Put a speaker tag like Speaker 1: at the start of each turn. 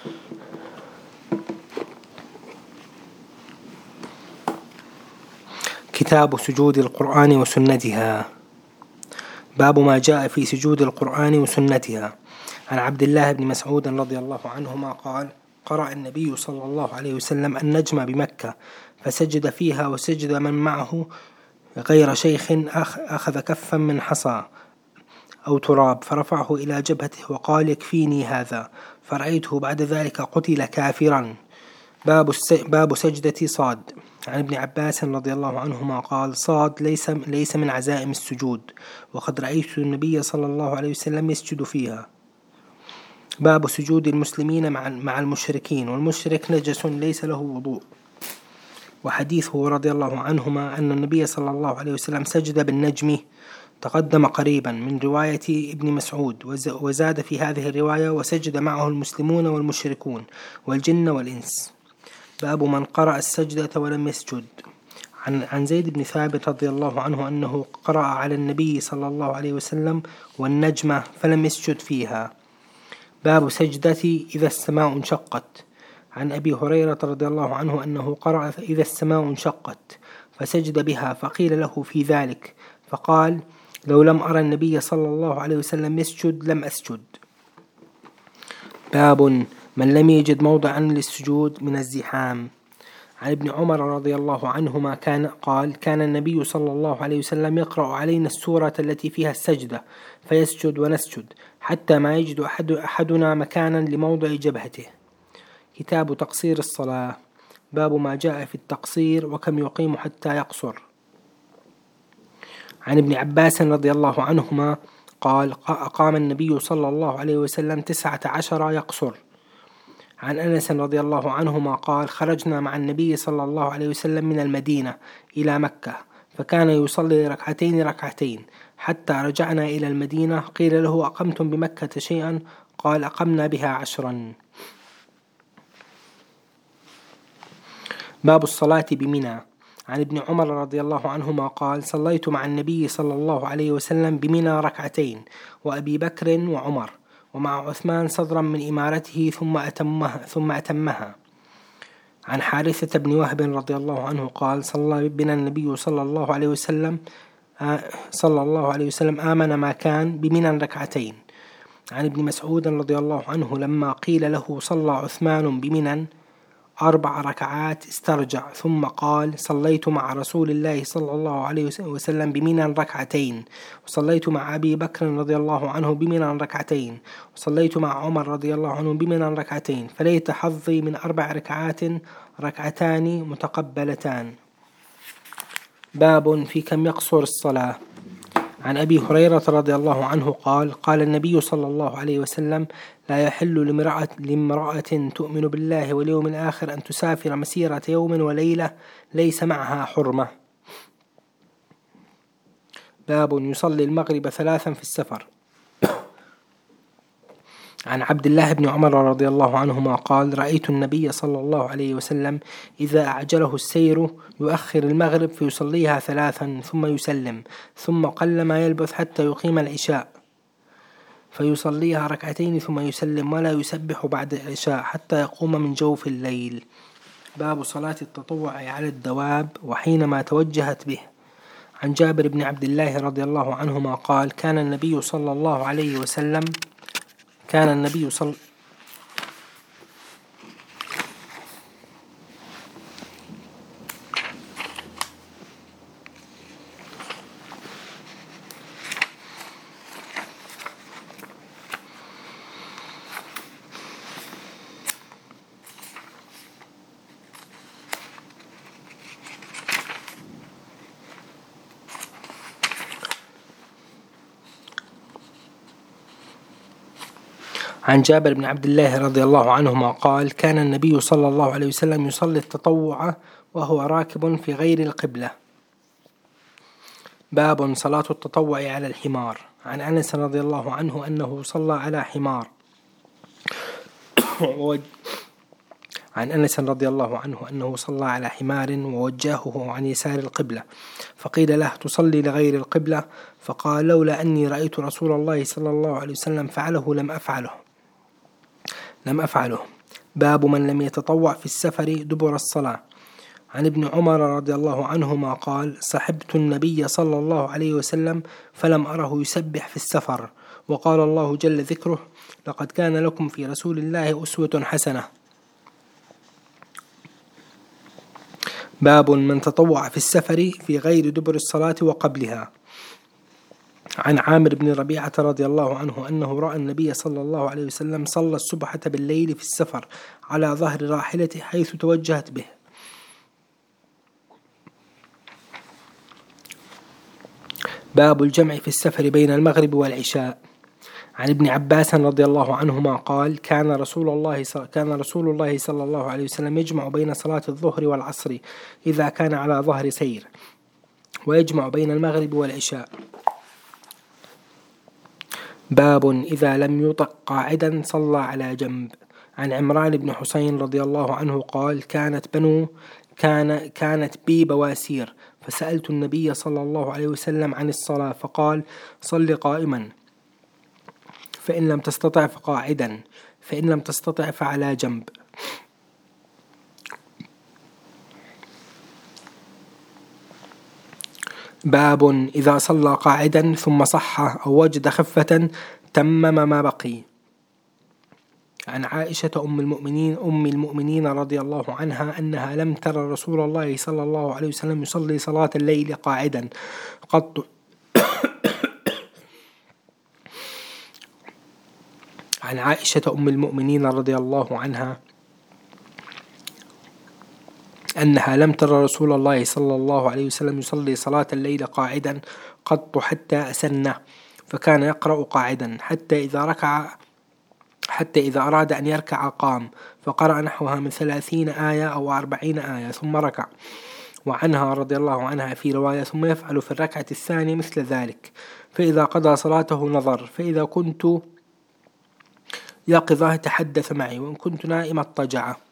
Speaker 1: كتاب سجود القرآن وسنتها. باب ما جاء في سجود القرآن وسنتها. عن عبد الله بن مسعود رضي الله عنهما قال: قرأ النبي صلى الله عليه وسلم النجم بمكة فسجد فيها، وسجد من معه غير شيخ أخذ كفا من حصى أو تراب فرفعه إلى جبهته وقال: يكفيني هذا، فرأيته بعد ذلك قتل كافرا. باب سجدة صاد. عن ابن عباس رضي الله عنهما قال: صاد ليس من عزائم السجود، وقد رأيت النبي صلى الله عليه وسلم يسجد فيها. باب سجود المسلمين مع المشركين، والمشرك نجس ليس له وضوء. وحديثه رضي الله عنهما أن النبي صلى الله عليه وسلم سجد بالنجم تقدم قريبا من رواية ابن مسعود، وزاد في هذه الرواية: وسجد معه المسلمون والمشركون والجن والإنس. باب من قرأ السجدة ولم يسجد. عن زيد بن ثابت رضي الله عنه أنه قرأ على النبي صلى الله عليه وسلم والنجمة فلم يسجد فيها. باب سجدة إذا السماء انشقت. عن أبي هريرة رضي الله عنه أنه قرأ إذا السماء انشقت فسجد بها، فقيل له في ذلك فقال: لو لم أرى النبي صلى الله عليه وسلم يسجد لم أسجد. باب من لم يجد موضعا للسجود من الزحام. عن ابن عمر رضي الله عنهما قال: كان النبي صلى الله عليه وسلم يقرأ علينا السورة التي فيها السجدة فيسجد ونسجد حتى ما يجد أحدنا مكانا لموضع جبهته. كتاب تقصير الصلاة. باب ما جاء في التقصير وكم يقيم حتى يقصر. عن ابن عباس رضي الله عنهما قال: أقام النبي صلى الله عليه وسلم 19 يقصر. عن أنس رضي الله عنهما قال: خرجنا مع النبي صلى الله عليه وسلم من المدينة إلى مكة، فكان يصلي ركعتين حتى رجعنا إلى المدينة. قيل له: أقمتم بمكة شيئا؟ قال: أقمنا بها 10. باب الصلاة بمنى. عن ابن عمر رضي الله عنهما قال: صليت مع النبي صلى الله عليه وسلم بمنى 2 وأبي بكر وعمر، ومع عثمان صدرا من إمارته ثم أتمها. عن حارثة بن وهب رضي الله عنه قال: صلى بنا النبي صلى الله عليه وسلم آمن ما كان بمنى 2. عن ابن مسعود رضي الله عنه لما قيل له: صلى عثمان بمنى 4 ركعات استرجع، ثم قال: صليت مع رسول الله صلى الله عليه وسلم بمنى 2، وصليت مع أبي بكر رضي الله عنه بمنى 2، وصليت مع عمر رضي الله عنه بمنى 2، فليت حظي من 4 ركعات 2 متقبلتان. باب في كم يقصر الصلاة. عن أبي هريرة رضي الله عنه قال: قال النبي صلى الله عليه وسلم: لا يحل لامرأة تؤمن بالله واليوم الآخر أن تسافر مسيرة يوم وليلة ليس معها حرمة. باب يصلي المغرب 3 في السفر. عن عبد الله بن عمر رضي الله عنهما قال: رأيت النبي صلى الله عليه وسلم إذا أعجله السير يؤخر المغرب فيصليها 3 ثم يسلم، ثم قل ما يلبث حتى يقيم العشاء فيصليها 2 ثم يسلم، ولا يسبح بعد العشاء حتى يقوم من جوف الليل. باب صلاة التطوع على الدواب وحينما توجهت به. عن جابر بن عبد الله رضي الله عنهما قال: كان النبي صلى الله عليه وسلم عن جابر بن عبد الله رضي الله عنهما قال: كان النبي صلى الله عليه وسلم يصلي التطوع وهو راكب في غير القبلة. باب صلاة التطوع على الحمار. عن أنس رضي الله عنه أنه صلى على حمار عن أنس رضي الله عنه أنه صلى على حمار ووجهه عن يسار القبلة، فقيل له: تصلي لغير القبلة؟ فقال: لولا أني رأيت رسول الله صلى الله عليه وسلم فعله لم أفعله. باب من لم يتطوع في السفر دبر الصلاة. عن ابن عمر رضي الله عنهما قال: صحبت النبي صلى الله عليه وسلم فلم أره يسبح في السفر، وقال الله جل ذكره: لقد كان لكم في رسول الله أسوة حسنة. باب من تطوع في السفر في غير دبر الصلاة وقبلها. عن عامر بن ربيعة رضي الله عنه أنه رأى النبي صلى الله عليه وسلم صلى الصبحة بالليل في السفر على ظهر راحلته حيث توجهت به. باب الجمع في السفر بين المغرب والعشاء. عن ابن عباس رضي الله عنهما قال: كان رسول الله صلى الله عليه وسلم يجمع بين صلاة الظهر والعصر إذا كان على ظهر سير، ويجمع بين المغرب والعشاء. باب إذا لم يطق قاعدا صلى على جنب. عن عمران بن حسين رضي الله عنه قال: كانت بي بواسير، فسألت النبي صلى الله عليه وسلم عن الصلاة فقال: صل قائما، فإن لم تستطع فقاعدا، فإن لم تستطع فعلى جنب. باب إذا صلى قاعدا ثم صح أو وجد خفة تمم ما بقي. عن عائشة أم المؤمنين رضي الله عنها أنها لم تر رسول الله صلى الله عليه وسلم يصلي صلاة الليل قاعدا قط. عن عائشة أم المؤمنين رضي الله عنها أنها لم تر رسول الله صلى الله عليه وسلم يصلي صلاة الليل قاعدا قط حتى أسنه، فكان يقرأ قاعدا حتى إذا أراد أن يركع قام فقرأ نحوها من 30 آية أو 40 آية ثم ركع. وعنها رضي الله عنها في رواية: ثم يفعل في الركعة الثانية مثل ذلك، فإذا قضى صلاته نظر، فإذا كنت يقظة تحدث معي، وإن كنت نائمة اضطجع.